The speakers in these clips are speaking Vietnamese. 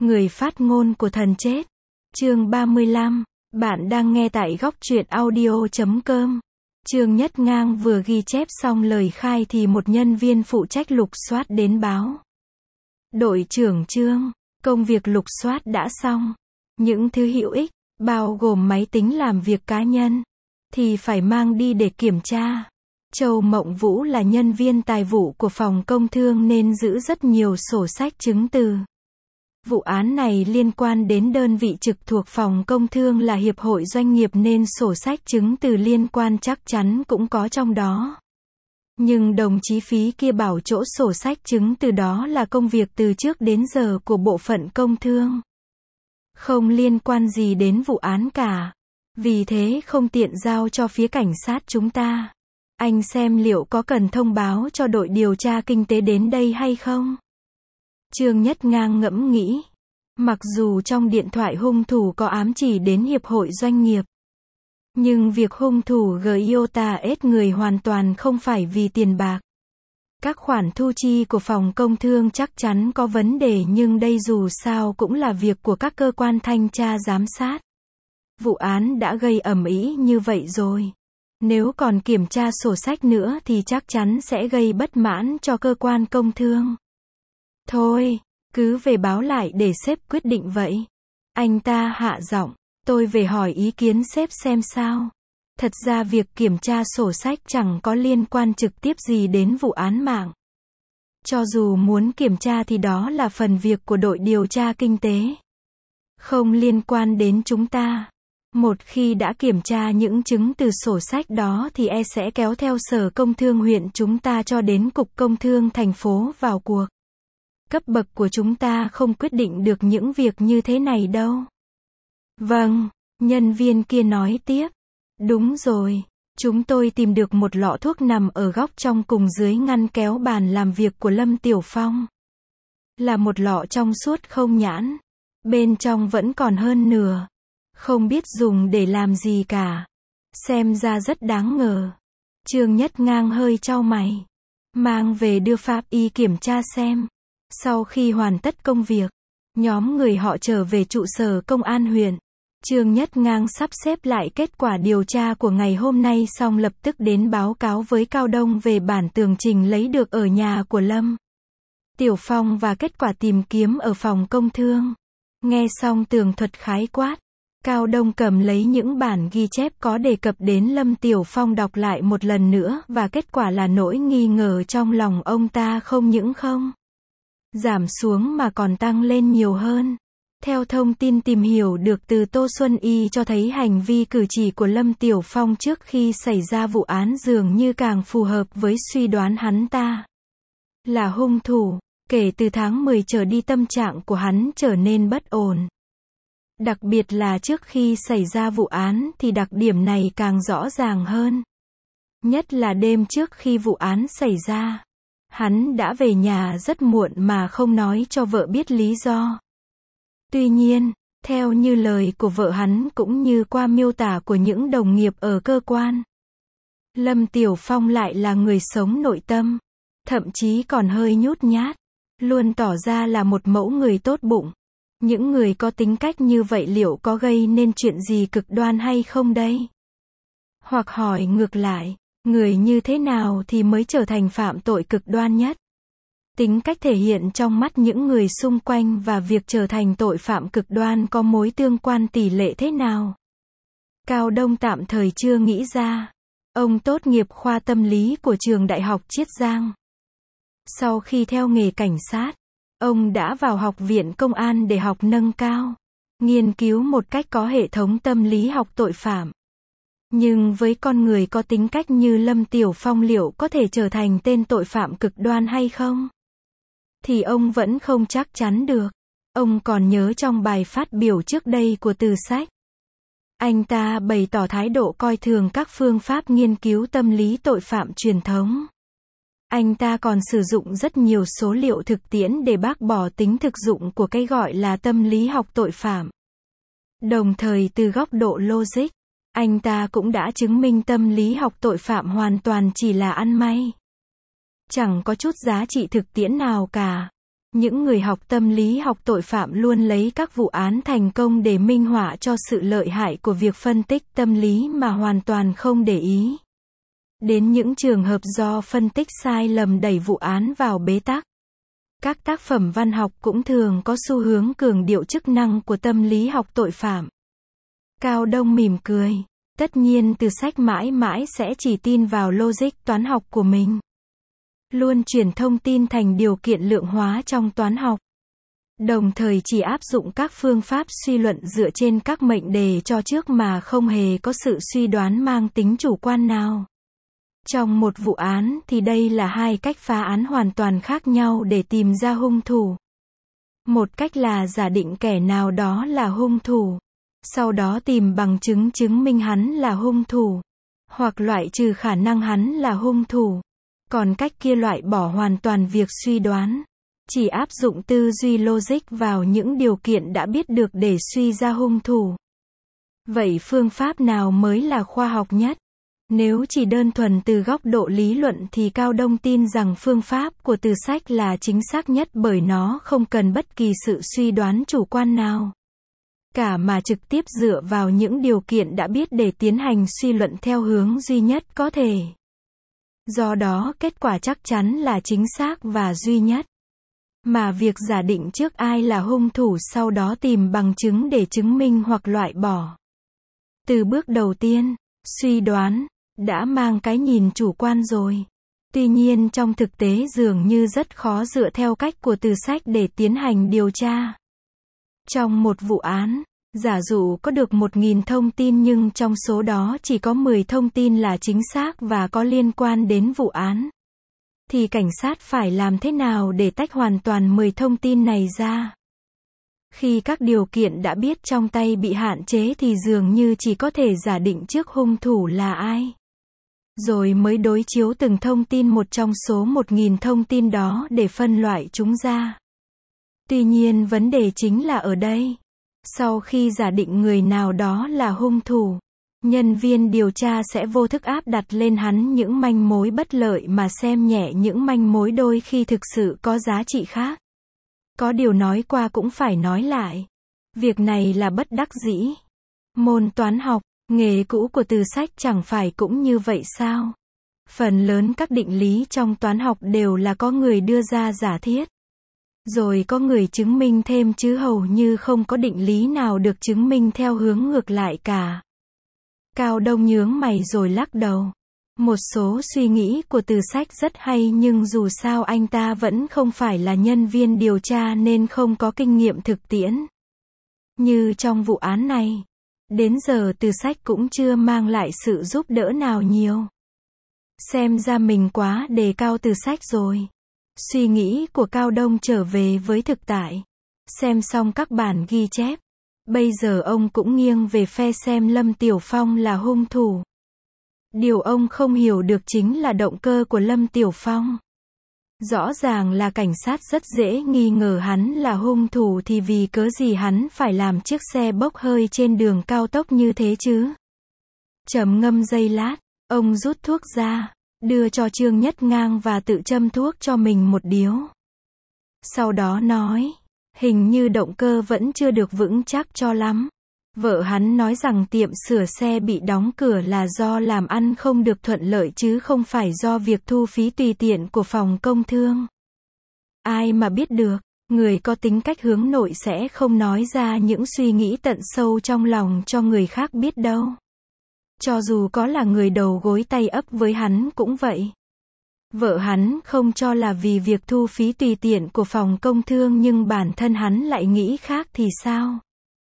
Người phát ngôn của thần chết. Chương 35. Bạn đang nghe tại góc truyện audio.com. Trương Nhất Ngang vừa ghi chép xong lời khai thì một nhân viên phụ trách lục soát đến báo. Đội trưởng Trương, công việc lục soát đã xong. Những thứ hữu ích, bao gồm máy tính làm việc cá nhân, thì phải mang đi để kiểm tra. Châu Mộng Vũ là nhân viên tài vụ của phòng công thương nên giữ rất nhiều sổ sách chứng từ. Vụ án này liên quan đến đơn vị trực thuộc phòng công thương là Hiệp hội Doanh nghiệp nên sổ sách chứng từ liên quan chắc chắn cũng có trong đó. Nhưng đồng chí Phí kia bảo chỗ sổ sách chứng từ đó là công việc từ trước đến giờ của bộ phận công thương. Không liên quan gì đến vụ án cả. Vì thế không tiện giao cho phía cảnh sát chúng ta. Anh xem liệu có cần thông báo cho đội điều tra kinh tế đến đây hay không? Trương Nhất Ngang ngẫm nghĩ. Mặc dù trong điện thoại hung thủ có ám chỉ đến Hiệp hội Doanh nghiệp. Nhưng việc hung thủ gợi iota ết người hoàn toàn không phải vì tiền bạc. Các khoản thu chi của phòng công thương chắc chắn có vấn đề nhưng đây dù sao cũng là việc của các cơ quan thanh tra giám sát. Vụ án đã gây ầm ĩ như vậy rồi. Nếu còn kiểm tra sổ sách nữa thì chắc chắn sẽ gây bất mãn cho cơ quan công thương. Thôi, cứ về báo lại để sếp quyết định vậy. Anh ta hạ giọng, tôi về hỏi ý kiến sếp xem sao. Thật ra việc kiểm tra sổ sách chẳng có liên quan trực tiếp gì đến vụ án mạng. Cho dù muốn kiểm tra thì đó là phần việc của đội điều tra kinh tế. Không liên quan đến chúng ta. Một khi đã kiểm tra những chứng từ sổ sách đó thì sẽ kéo theo Sở Công Thương huyện chúng ta cho đến Cục Công Thương thành phố vào cuộc. Cấp bậc của chúng ta không quyết định được những việc như thế này đâu. Vâng, nhân viên kia nói tiếp. Đúng rồi, chúng tôi tìm được một lọ thuốc nằm ở góc trong cùng dưới ngăn kéo bàn làm việc của Lâm Tiểu Phong. Là một lọ trong suốt không nhãn. Bên trong vẫn còn hơn nửa. Không biết dùng để làm gì cả. Xem ra rất đáng ngờ. Trương Nhất Ngang hơi chau mày. Mang về đưa pháp y kiểm tra xem. Sau khi hoàn tất công việc, nhóm người họ trở về trụ sở công an huyện. Trương Nhất Ngang sắp xếp lại kết quả điều tra của ngày hôm nay xong lập tức đến báo cáo với Cao Đông về bản tường trình lấy được ở nhà của Lâm Tiểu Phong và kết quả tìm kiếm ở phòng công thương. Nghe xong tường thuật khái quát, Cao Đông cầm lấy những bản ghi chép có đề cập đến Lâm Tiểu Phong đọc lại một lần nữa và kết quả là nỗi nghi ngờ trong lòng ông ta không những không giảm xuống mà còn tăng lên nhiều hơn. Theo thông tin tìm hiểu được từ Tô Xuân Y cho thấy hành vi cử chỉ của Lâm Tiểu Phong trước khi xảy ra vụ án dường như càng phù hợp với suy đoán hắn ta là hung thủ. Kể từ tháng 10 trở đi tâm trạng của hắn trở nên bất ổn. Đặc biệt là trước khi xảy ra vụ án thì đặc điểm này càng rõ ràng hơn. Nhất là đêm trước khi vụ án xảy ra. Hắn đã về nhà rất muộn mà không nói cho vợ biết lý do. Tuy nhiên, theo như lời của vợ hắn cũng như qua miêu tả của những đồng nghiệp ở cơ quan, Lâm Tiểu Phong lại là người sống nội tâm, thậm chí còn hơi nhút nhát, luôn tỏ ra là một mẫu người tốt bụng. Những người có tính cách như vậy liệu có gây nên chuyện gì cực đoan hay không đây? Hoặc hỏi ngược lại, người như thế nào thì mới trở thành phạm tội cực đoan nhất? Tính cách thể hiện trong mắt những người xung quanh và việc trở thành tội phạm cực đoan có mối tương quan tỷ lệ thế nào? Cao Đông tạm thời chưa nghĩ ra. Ông tốt nghiệp khoa tâm lý của trường Đại học Chiết Giang. Sau khi theo nghề cảnh sát, ông đã vào học viện công an để học nâng cao, nghiên cứu một cách có hệ thống tâm lý học tội phạm. Nhưng với con người có tính cách như Lâm Tiểu Phong liệu có thể trở thành tên tội phạm cực đoan hay không? Thì ông vẫn không chắc chắn được. Ông còn nhớ trong bài phát biểu trước đây của Từ Sách. Anh ta bày tỏ thái độ coi thường các phương pháp nghiên cứu tâm lý tội phạm truyền thống. Anh ta còn sử dụng rất nhiều số liệu thực tiễn để bác bỏ tính thực dụng của cái gọi là tâm lý học tội phạm. Đồng thời từ góc độ logic, anh ta cũng đã chứng minh tâm lý học tội phạm hoàn toàn chỉ là ăn may. Chẳng có chút giá trị thực tiễn nào cả. Những người học tâm lý học tội phạm luôn lấy các vụ án thành công để minh họa cho sự lợi hại của việc phân tích tâm lý mà hoàn toàn không để ý đến những trường hợp do phân tích sai lầm đẩy vụ án vào bế tắc. Các tác phẩm văn học cũng thường có xu hướng cường điệu chức năng của tâm lý học tội phạm. Cao Đông mỉm cười. Tất nhiên Từ Sách mãi mãi sẽ chỉ tin vào logic toán học của mình. Luôn chuyển thông tin thành điều kiện lượng hóa trong toán học. Đồng thời chỉ áp dụng các phương pháp suy luận dựa trên các mệnh đề cho trước mà không hề có sự suy đoán mang tính chủ quan nào. Trong một vụ án thì đây là hai cách phá án hoàn toàn khác nhau để tìm ra hung thủ. Một cách là giả định kẻ nào đó là hung thủ, sau đó tìm bằng chứng chứng minh hắn là hung thủ, hoặc loại trừ khả năng hắn là hung thủ. Còn cách kia loại bỏ hoàn toàn việc suy đoán, chỉ áp dụng tư duy logic vào những điều kiện đã biết được để suy ra hung thủ. Vậy phương pháp nào mới là khoa học nhất? Nếu chỉ đơn thuần từ góc độ lý luận thì Cao Đông tin rằng phương pháp của Từ Sách là chính xác nhất bởi nó không cần bất kỳ sự suy đoán chủ quan nào cả mà trực tiếp dựa vào những điều kiện đã biết để tiến hành suy luận theo hướng duy nhất có thể. Do đó kết quả chắc chắn là chính xác và duy nhất. Mà việc giả định trước ai là hung thủ sau đó tìm bằng chứng để chứng minh hoặc loại bỏ. Từ bước đầu tiên, suy đoán, đã mang cái nhìn chủ quan rồi. Tuy nhiên trong thực tế dường như rất khó dựa theo cách của Từ Sách để tiến hành điều tra. Trong một vụ án, giả dụ có được 1.000 thông tin nhưng trong số đó chỉ có 10 thông tin là chính xác và có liên quan đến vụ án. Thì cảnh sát phải làm thế nào để tách hoàn toàn 10 thông tin này ra? Khi các điều kiện đã biết trong tay bị hạn chế thì dường như chỉ có thể giả định trước hung thủ là ai. Rồi mới đối chiếu từng thông tin một trong số 1.000 thông tin đó để phân loại chúng ra. Tuy nhiên vấn đề chính là ở đây. Sau khi giả định người nào đó là hung thủ, nhân viên điều tra sẽ vô thức áp đặt lên hắn những manh mối bất lợi mà xem nhẹ những manh mối đôi khi thực sự có giá trị khác. Có điều nói qua cũng phải nói lại. Việc này là bất đắc dĩ. Môn toán học, nghề cũ của Từ Sách chẳng phải cũng như vậy sao? Phần lớn các định lý trong toán học đều là có người đưa ra giả thiết, rồi có người chứng minh thêm chứ hầu như không có định lý nào được chứng minh theo hướng ngược lại cả. Cao Đông nhướng mày rồi lắc đầu. Một số suy nghĩ của Từ Sách rất hay nhưng dù sao anh ta vẫn không phải là nhân viên điều tra nên không có kinh nghiệm thực tiễn. Như trong vụ án này, đến giờ Từ Sách cũng chưa mang lại sự giúp đỡ nào nhiều. Xem ra mình quá đề cao Từ Sách rồi. Suy nghĩ của Cao Đông trở về với thực tại. Xem xong các bản ghi chép. Bây giờ ông cũng nghiêng về phe xem Lâm Tiểu Phong là hung thủ. Điều ông không hiểu được chính là động cơ của Lâm Tiểu Phong. Rõ ràng là cảnh sát rất dễ nghi ngờ hắn là hung thủ thì vì cớ gì hắn phải làm chiếc xe bốc hơi trên đường cao tốc như thế chứ? Trầm ngâm giây lát, ông rút thuốc ra, đưa cho Trương Nhất Ngang và tự châm thuốc cho mình một điếu. Sau đó nói, hình như động cơ vẫn chưa được vững chắc cho lắm. Vợ hắn nói rằng tiệm sửa xe bị đóng cửa là do làm ăn không được thuận lợi chứ không phải do việc thu phí tùy tiện của phòng công thương. Ai mà biết được, người có tính cách hướng nội sẽ không nói ra những suy nghĩ tận sâu trong lòng cho người khác biết đâu. Cho dù có là người đầu gối tay ấp với hắn cũng vậy. Vợ hắn không cho là vì việc thu phí tùy tiện của phòng công thương nhưng bản thân hắn lại nghĩ khác thì sao?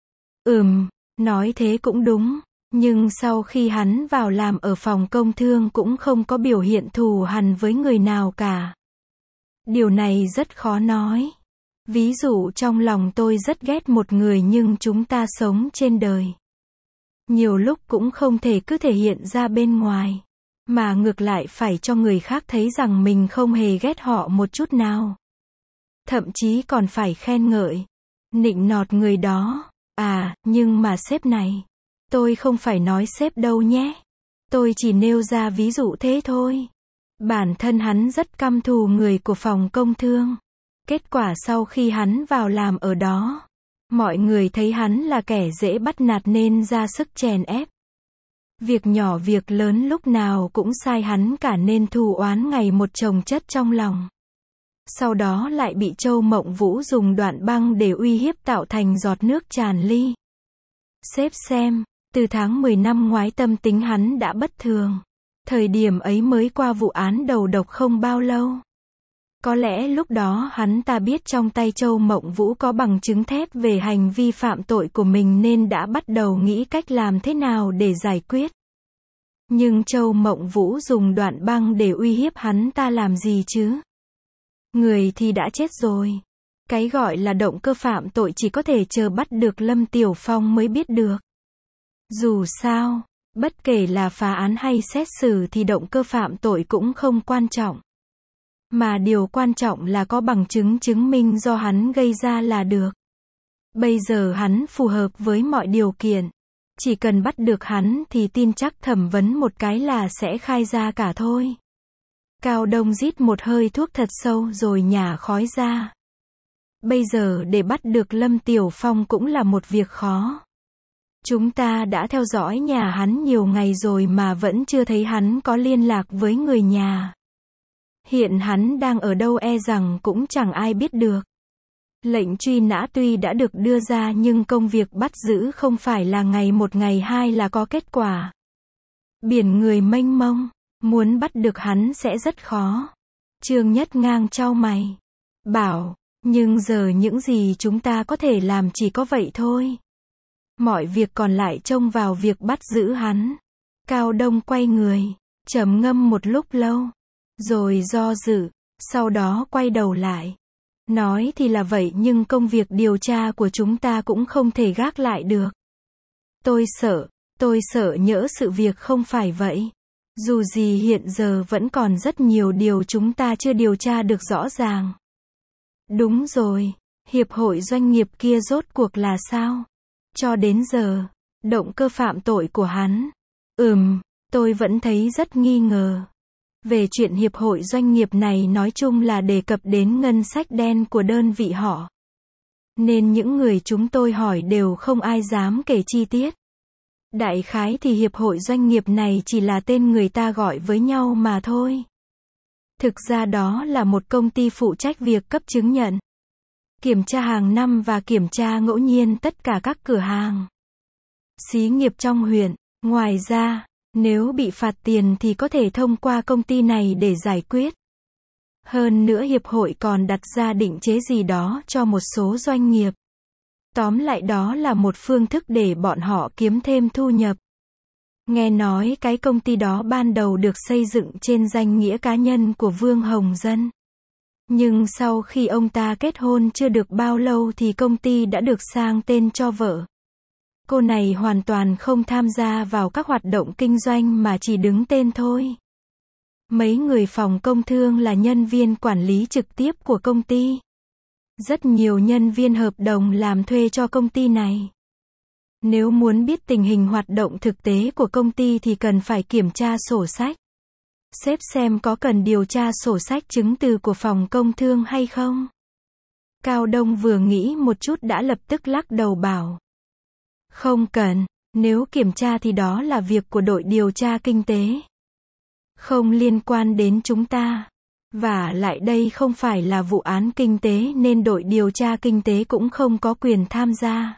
Nói thế cũng đúng, nhưng sau khi hắn vào làm ở phòng công thương cũng không có biểu hiện thù hằn với người nào cả. Điều này rất khó nói. Ví dụ trong lòng tôi rất ghét một người nhưng chúng ta sống trên đời. Nhiều lúc cũng không thể cứ thể hiện ra bên ngoài, mà ngược lại phải cho người khác thấy rằng mình không hề ghét họ một chút nào. Thậm chí còn phải khen ngợi, nịnh nọt người đó. À, nhưng mà sếp này. Tôi không phải nói sếp đâu nhé. Tôi chỉ nêu ra ví dụ thế thôi. Bản thân hắn rất căm thù người của phòng công thương. Kết quả sau khi hắn vào làm ở đó, mọi người thấy hắn là kẻ dễ bắt nạt nên ra sức chèn ép. Việc nhỏ việc lớn lúc nào cũng sai hắn cả nên thù oán ngày một chồng chất trong lòng. Sau đó lại bị Châu Mộng Vũ dùng đoạn băng để uy hiếp tạo thành giọt nước tràn ly. Sếp xem, từ tháng 10 năm ngoái tâm tính hắn đã bất thường. Thời điểm ấy mới qua vụ án đầu độc không bao lâu. Có lẽ lúc đó hắn ta biết trong tay Châu Mộng Vũ có bằng chứng thép về hành vi phạm tội của mình nên đã bắt đầu nghĩ cách làm thế nào để giải quyết. Nhưng Châu Mộng Vũ dùng đoạn băng để uy hiếp hắn ta làm gì chứ? Người thì đã chết rồi. Cái gọi là động cơ phạm tội chỉ có thể chờ bắt được Lâm Tiểu Phong mới biết được. Dù sao, bất kể là phá án hay xét xử thì động cơ phạm tội cũng không quan trọng. Mà điều quan trọng là có bằng chứng chứng minh do hắn gây ra là được. Bây giờ hắn phù hợp với mọi điều kiện. Chỉ cần bắt được hắn thì tin chắc thẩm vấn một cái là sẽ khai ra cả thôi. Cao Đông rít một hơi thuốc thật sâu rồi nhả khói ra. Bây giờ để bắt được Lâm Tiểu Phong cũng là một việc khó. Chúng ta đã theo dõi nhà hắn nhiều ngày rồi mà vẫn chưa thấy hắn có liên lạc với người nhà. Hiện hắn đang ở đâu e rằng cũng chẳng ai biết được. Lệnh truy nã tuy đã được đưa ra nhưng công việc bắt giữ không phải là ngày một ngày hai là có kết quả. Biển người mênh mông, muốn bắt được hắn sẽ rất khó. Trương Nhất Ngang chau mày. Bảo, nhưng giờ những gì chúng ta có thể làm chỉ có vậy thôi. Mọi việc còn lại trông vào việc bắt giữ hắn. Cao Đông quay người, trầm ngâm một lúc lâu. Rồi do dự, sau đó quay đầu lại. Nói thì là vậy nhưng công việc điều tra của chúng ta cũng không thể gác lại được. Tôi sợ nhỡ sự việc không phải vậy. Dù gì hiện giờ vẫn còn rất nhiều điều chúng ta chưa điều tra được rõ ràng. Đúng rồi, hiệp hội doanh nghiệp kia rốt cuộc là sao? Cho đến giờ, động cơ phạm tội của hắn. Tôi vẫn thấy rất nghi ngờ. Về chuyện hiệp hội doanh nghiệp này nói chung là đề cập đến ngân sách đen của đơn vị họ. Nên những người chúng tôi hỏi đều không ai dám kể chi tiết. Đại khái thì hiệp hội doanh nghiệp này chỉ là tên người ta gọi với nhau mà thôi. Thực ra đó là một công ty phụ trách việc cấp chứng nhận, kiểm tra hàng năm và kiểm tra ngẫu nhiên tất cả các cửa hàng, xí nghiệp trong huyện. Ngoài ra, nếu bị phạt tiền thì có thể thông qua công ty này để giải quyết. Hơn nữa hiệp hội còn đặt ra định chế gì đó cho một số doanh nghiệp. Tóm lại đó là một phương thức để bọn họ kiếm thêm thu nhập. Nghe nói cái công ty đó ban đầu được xây dựng trên danh nghĩa cá nhân của Vương Hồng Dân. Nhưng sau khi ông ta kết hôn chưa được bao lâu thì công ty đã được sang tên cho vợ. Cô này hoàn toàn không tham gia vào các hoạt động kinh doanh mà chỉ đứng tên thôi. Mấy người phòng công thương là nhân viên quản lý trực tiếp của công ty. Rất nhiều nhân viên hợp đồng làm thuê cho công ty này. Nếu muốn biết tình hình hoạt động thực tế của công ty thì cần phải kiểm tra sổ sách. Sếp xem có cần điều tra sổ sách chứng từ của phòng công thương hay không? Cao Đông vừa nghĩ một chút đã lập tức lắc đầu bảo. Không cần, nếu kiểm tra thì đó là việc của đội điều tra kinh tế. Không liên quan đến chúng ta. Và lại đây không phải là vụ án kinh tế nên đội điều tra kinh tế cũng không có quyền tham gia.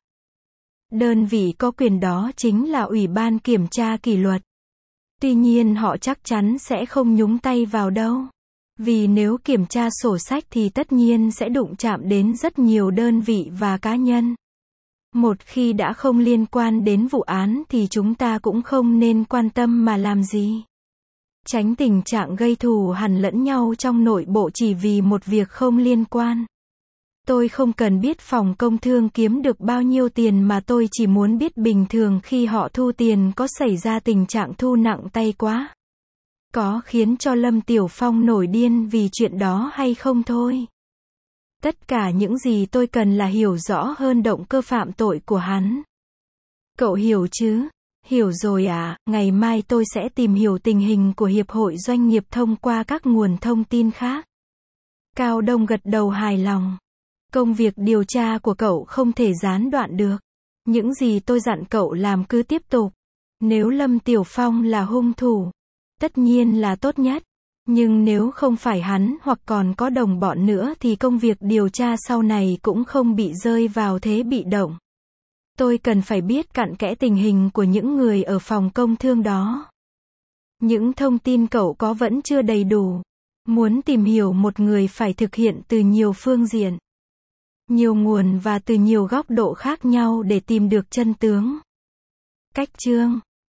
Đơn vị có quyền đó chính là Ủy ban Kiểm tra Kỷ luật. Tuy nhiên họ chắc chắn sẽ không nhúng tay vào đâu. Vì nếu kiểm tra sổ sách thì tất nhiên sẽ đụng chạm đến rất nhiều đơn vị và cá nhân. Một khi đã không liên quan đến vụ án thì chúng ta cũng không nên quan tâm mà làm gì. Tránh tình trạng gây thù hằn lẫn nhau trong nội bộ chỉ vì một việc không liên quan. Tôi không cần biết phòng công thương kiếm được bao nhiêu tiền mà tôi chỉ muốn biết bình thường khi họ thu tiền có xảy ra tình trạng thu nặng tay quá. Có khiến cho Lâm Tiểu Phong nổi điên vì chuyện đó hay không thôi. Tất cả những gì tôi cần là hiểu rõ hơn động cơ phạm tội của hắn. Cậu hiểu chứ? Hiểu rồi à, ngày mai tôi sẽ tìm hiểu tình hình của Hiệp hội Doanh nghiệp thông qua các nguồn thông tin khác. Cao Đông gật đầu hài lòng. Công việc điều tra của cậu không thể gián đoạn được. Những gì tôi dặn cậu làm cứ tiếp tục. Nếu Lâm Tiểu Phong là hung thủ, tất nhiên là tốt nhất. Nhưng nếu không phải hắn hoặc còn có đồng bọn nữa thì công việc điều tra sau này cũng không bị rơi vào thế bị động. Tôi cần phải biết cặn kẽ tình hình của những người ở phòng công thương đó. Những thông tin cậu có vẫn chưa đầy đủ. Muốn tìm hiểu một người phải thực hiện từ nhiều phương diện, nhiều nguồn và từ nhiều góc độ khác nhau để tìm được chân tướng. Cách chương